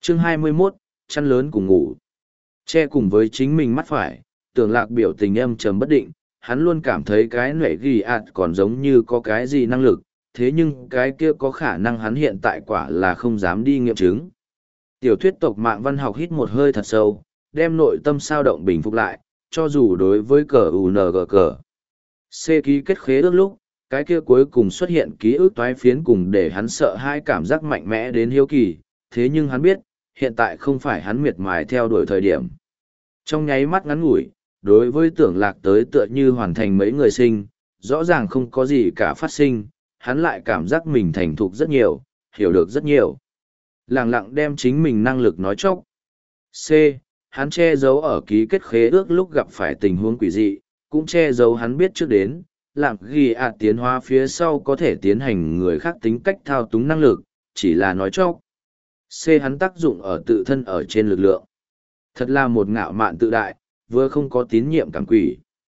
Chương 21, chăn lớn cùng ngủ. Che cùng với chính mình mắt phải, Tưởng Lạc biểu tình âm trầm bất định, hắn luôn cảm thấy cái nệ ghi ạt còn giống như có cái gì năng lực, thế nhưng cái kia có khả năng hắn hiện tại quả là không dám đi nghiệm chứng. Tiểu thuyết tộc mạng văn học hít một hơi thật sâu, đem nội tâm sao động bình phục lại, cho dù đối với cờ UNG cờ. C ký kết khế ước lúc, cái kia cuối cùng xuất hiện ký ức toái phiến cùng để hắn sợ hai cảm giác mạnh mẽ đến hiếu kỳ, thế nhưng hắn biết, hiện tại không phải hắn miệt mài theo đuổi thời điểm. Trong nháy mắt ngắn ngủi, đối với Tưởng Lạc tới tựa như hoàn thành mấy người sinh, rõ ràng không có gì cả phát sinh, hắn lại cảm giác mình thành thục rất nhiều, hiểu được rất nhiều. Lặng lặng đem chính mình năng lực nói chóc. C. Hắn che giấu ở ký kết khế ước lúc gặp phải tình huống quỷ dị, cũng che giấu hắn biết trước đến, làm ghi tiến hóa phía sau có thể tiến hành người khác tính cách thao túng năng lực, chỉ là nói chóc. C. Hắn tác dụng ở tự thân ở trên lực lượng. Thật là một ngạo mạn tự đại, vừa không có tín nhiệm cảm quỷ.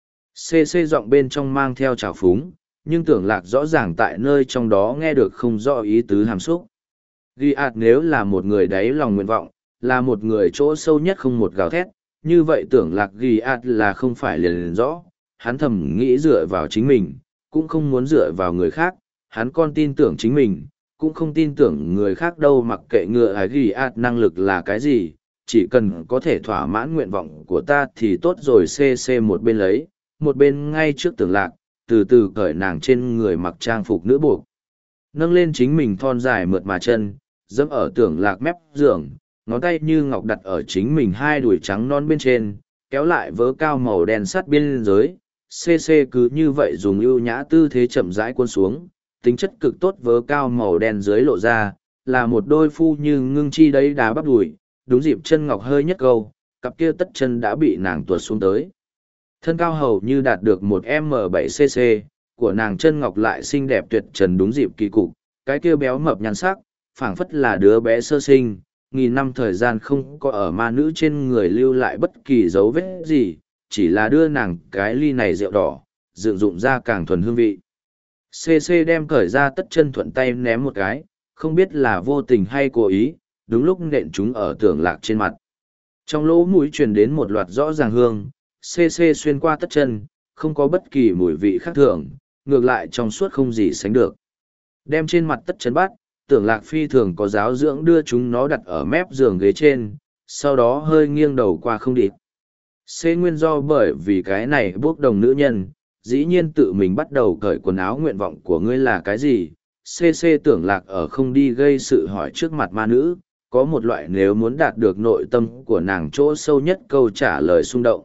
CC giọng bên trong mang theo trào phúng, nhưng Tưởng Lạc rõ ràng tại nơi trong đó nghe được không rõ ý tứ hàm xúc. Ghi nếu là một người đáy lòng nguyện vọng, là một người chỗ sâu nhất không một gào thét, như vậy Tưởng Lạc ghi là không phải liền rõ, hắn thầm nghĩ dựa vào chính mình, cũng không muốn dựa vào người khác, hắn còn tin tưởng chính mình, cũng không tin tưởng người khác đâu, mặc kệ ngựa ghi năng lực là cái gì, chỉ cần có thể thỏa mãn nguyện vọng của ta thì tốt rồi. CC một bên lấy, một bên ngay trước Tưởng Lạc, từ từ cởi nàng trên người mặc trang phục nữ buộc. Nâng lên chính mình thon dài mượt mà chân, dẫm ở Tưởng Lạc mép giường, ngón tay như ngọc đặt ở chính mình hai đùi trắng non bên trên, kéo lại vớ cao màu đen sắt biên giới. CC cứ như vậy dùng ưu nhã tư thế chậm rãi cuốn xuống, tính chất cực tốt vớ cao màu đen dưới lộ ra, là một đôi phu như ngưng chi đấy đá bắp đùi. Đúng dịp chân ngọc hơi nhất câu, cặp kia tất chân đã bị nàng tuột xuống tới. Thân cao hầu như đạt được một m 7 cc, của nàng chân ngọc lại xinh đẹp tuyệt trần đúng dịp kỳ cục, cái kia béo mập nhăn sắc, phảng phất là đứa bé sơ sinh, nghìn năm thời gian không có ở ma nữ trên người lưu lại bất kỳ dấu vết gì, chỉ là đưa nàng cái ly này rượu đỏ, dựng dụng ra càng thuần hương vị. CC đem cởi ra tất chân thuận tay ném một cái, không biết là vô tình hay cố ý, đúng lúc nện chúng ở Tưởng Lạc trên mặt. Trong lỗ mũi truyền đến một loạt rõ ràng hương, CC xuyên qua tất chân, không có bất kỳ mùi vị khác thường, ngược lại trong suốt không gì sánh được. Đem trên mặt tất chân bắt, Tưởng Lạc phi thường có giáo dưỡng đưa chúng nó đặt ở mép giường ghế trên, sau đó hơi nghiêng đầu qua không địt. C nguyên do bởi vì cái này bốc đồng nữ nhân, dĩ nhiên tự mình bắt đầu cởi quần áo. Nguyện vọng của ngươi là cái gì? CC Tưởng Lạc ở không đi gây sự hỏi trước mặt ma nữ, có một loại nếu muốn đạt được nội tâm của nàng chỗ sâu nhất câu trả lời xung động.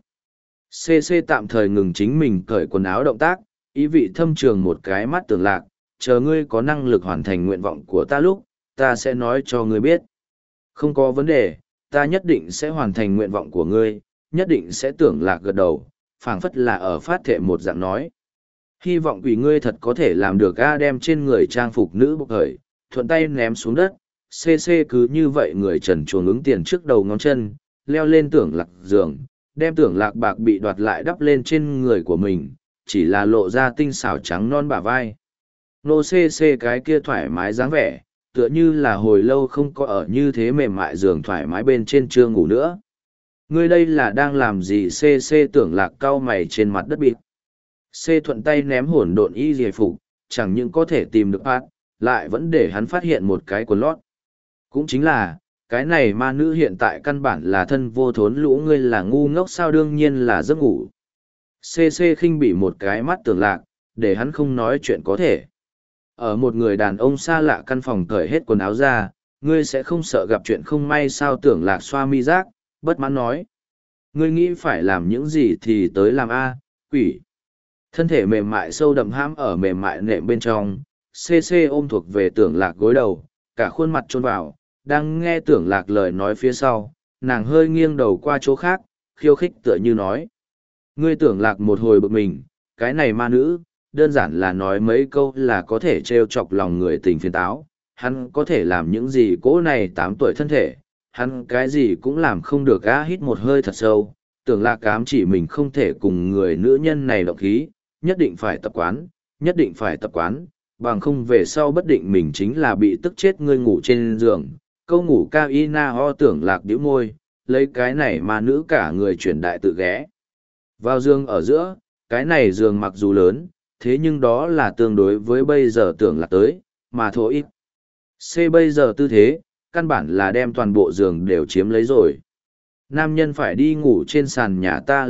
CC tạm thời ngừng chính mình cởi quần áo động tác, ý vị thâm trường một cái mắt Tưởng Lạc, chờ ngươi có năng lực hoàn thành nguyện vọng của ta lúc, ta sẽ nói cho ngươi biết. Không có vấn đề, ta nhất định sẽ hoàn thành nguyện vọng của ngươi, nhất định sẽ. Tưởng Lạc gật đầu, phảng phất là ở phát thệ một dạng nói. Hy vọng quỷ ngươi thật có thể làm được. Đem trên người trang phục nữ bộc khởi, thuận tay ném xuống đất. CC cứ như vậy người trần chuồng ứng tiền trước đầu ngón chân, leo lên Tưởng Lạc giường, đem Tưởng Lạc bạc bị đoạt lại đắp lên trên người của mình, chỉ là lộ ra tinh xảo trắng non bả vai. Nô CC cái kia thoải mái dáng vẻ, tựa như là hồi lâu không có ở như thế mềm mại giường thoải mái bên trên chưa ngủ nữa. Ngươi đây là đang làm gì? CC Tưởng Lạc cau mày trên mặt đất bịt. C thuận tay ném hỗn độn y giải phục, chẳng những có thể tìm được phát, lại vẫn để hắn phát hiện một cái quần lót. Cũng chính là, cái này ma nữ hiện tại căn bản là thân vô thốn lũ. Ngươi là ngu ngốc sao? Đương nhiên là giấc ngủ. CC khinh bỉ một cái mắt Tưởng Lạc, để hắn không nói chuyện có thể. Ở một người đàn ông xa lạ căn phòng cởi hết quần áo ra, ngươi sẽ không sợ gặp chuyện không may sao? Tưởng Lạc xoa mi giác, bất mãn nói. Ngươi nghĩ phải làm những gì thì tới làm a, quỷ. Thân thể mềm mại sâu đậm hãm ở mềm mại nệm bên trong, CC ôm thuộc về Tưởng Lạc gối đầu, cả khuôn mặt chôn vào, đang nghe Tưởng Lạc lời nói phía sau, nàng hơi nghiêng đầu qua chỗ khác, khiêu khích tựa như nói. Ngươi Tưởng Lạc một hồi bực mình, cái này ma nữ, đơn giản là nói mấy câu là có thể trêu chọc lòng người tình phiền táo, hắn có thể làm những gì? Cỗ này 8 tuổi thân thể, hắn cái gì cũng làm không được. Hít một hơi thật sâu, Tưởng Lạc ám chỉ mình không thể cùng người nữ nhân này động khí, nhất định phải tập quán, nhất định phải tập quán, bằng không về sau bất định mình chính là bị tức chết. Ngươi ngủ trên giường, Câu ngủ cao y na ho tưởng lạc điếu môi, lấy cái này mà nữ cả người chuyển đại tự ghé. Vào giường ở giữa, cái này giường mặc dù lớn, thế nhưng đó là tương đối với bây giờ tưởng lạc tới, mà thôi ít. C bây giờ tư thế, căn bản là đem toàn bộ giường đều chiếm lấy rồi. Nam nhân phải đi ngủ trên sàn nhà ta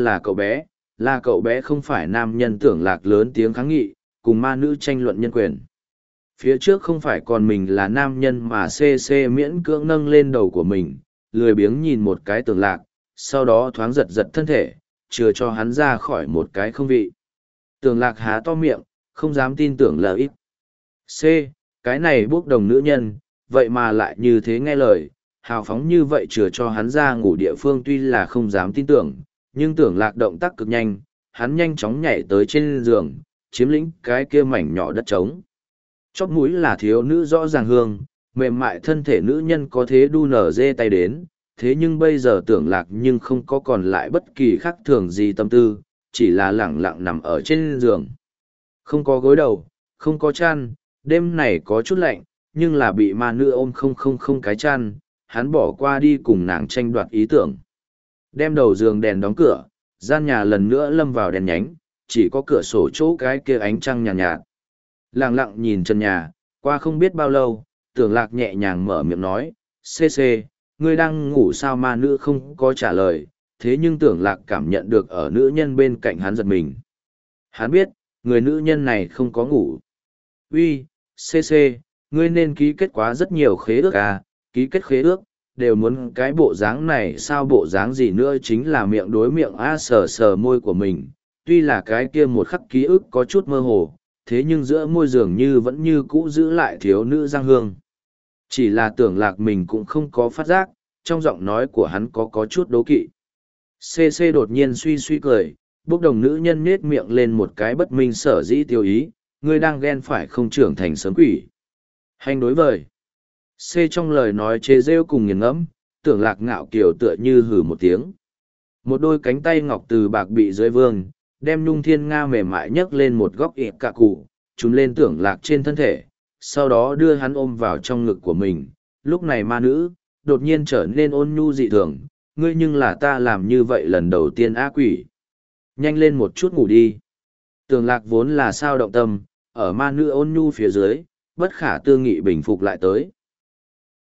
là cậu bé không phải nam nhân tưởng lạc lớn tiếng kháng nghị, cùng ma nữ tranh luận nhân quyền. Phía trước không phải còn mình là nam nhân mà CC miễn cưỡng nâng lên đầu của mình, lười biếng nhìn một cái tưởng lạc, sau đó thoáng giật giật thân thể, chừa cho hắn ra khỏi một cái không vị. Tưởng lạc há to miệng, không dám tin tưởng là ít. C, cái này bốc đồng nữ nhân, vậy mà lại như thế nghe lời, hào phóng như vậy chừa cho hắn ra ngủ địa phương tuy là không dám tin tưởng, nhưng tưởng lạc động tác cực nhanh, hắn nhanh chóng nhảy tới trên giường, chiếm lĩnh cái kia mảnh nhỏ đất trống. Chóp mũi là thiếu nữ rõ ràng hương, mềm mại thân thể nữ nhân có thế đu nở dê tay đến, thế nhưng bây giờ tưởng lạc nhưng không có còn lại bất kỳ khác thường gì tâm tư, chỉ là lẳng lặng nằm ở trên giường. Không có gối đầu, không có chăn, đêm này có chút lạnh, nhưng là bị ma nữ ôm không cái chăn, hắn bỏ qua đi cùng nàng tranh đoạt ý tưởng. Đem đầu giường đèn đóng cửa, gian nhà lần nữa lâm vào đèn nhánh, chỉ có cửa sổ chỗ cái kia ánh trăng nhàn nhạt. Lặng lặng nhìn trần nhà, qua không biết bao lâu, tưởng lạc nhẹ nhàng mở miệng nói, CC, ngươi đang ngủ sao? Ma nữ không có trả lời, thế nhưng tưởng lạc cảm nhận được ở nữ nhân bên cạnh hắn giật mình. Hắn biết, người nữ nhân này không có ngủ. Uy, CC, ngươi nên ký kết quá rất nhiều khế ước à, ký kết khế ước, đều muốn cái bộ dáng này sao? Bộ dáng gì nữa? Chính là miệng đối miệng sờ sờ môi của mình, tuy là cái kia một khắc ký ức có chút mơ hồ, thế nhưng giữa môi dường như vẫn như cũ giữ lại thiếu nữ giang hương. Chỉ là tưởng lạc mình cũng không có phát giác, trong giọng nói của hắn có chút đố kỵ. CC đột nhiên suy suy cười, bốc đồng nữ nhân nết miệng lên một cái bất minh sở dĩ tiêu ý, ngươi đang ghen phải không trưởng thành sớm quỷ. Hành đối vời. C trong lời nói chế rêu cùng nghiền ngẫm, tưởng lạc ngạo kiều tựa như hử một tiếng. Một đôi cánh tay ngọc từ bạc bị dưới vương, đem nhung thiên nga mềm mại nhấc lên một góc ịp cạ cụ, trùm lên tưởng lạc trên thân thể, sau đó đưa hắn ôm vào trong ngực của mình. Lúc này ma nữ, đột nhiên trở nên ôn nhu dị thường, ngươi nhưng là ta làm như vậy lần đầu tiên ác quỷ. Nhanh lên một chút ngủ đi. Tưởng lạc vốn là sao động tâm, ở ma nữ ôn nhu phía dưới, bất khả tư nghị bình phục lại tới.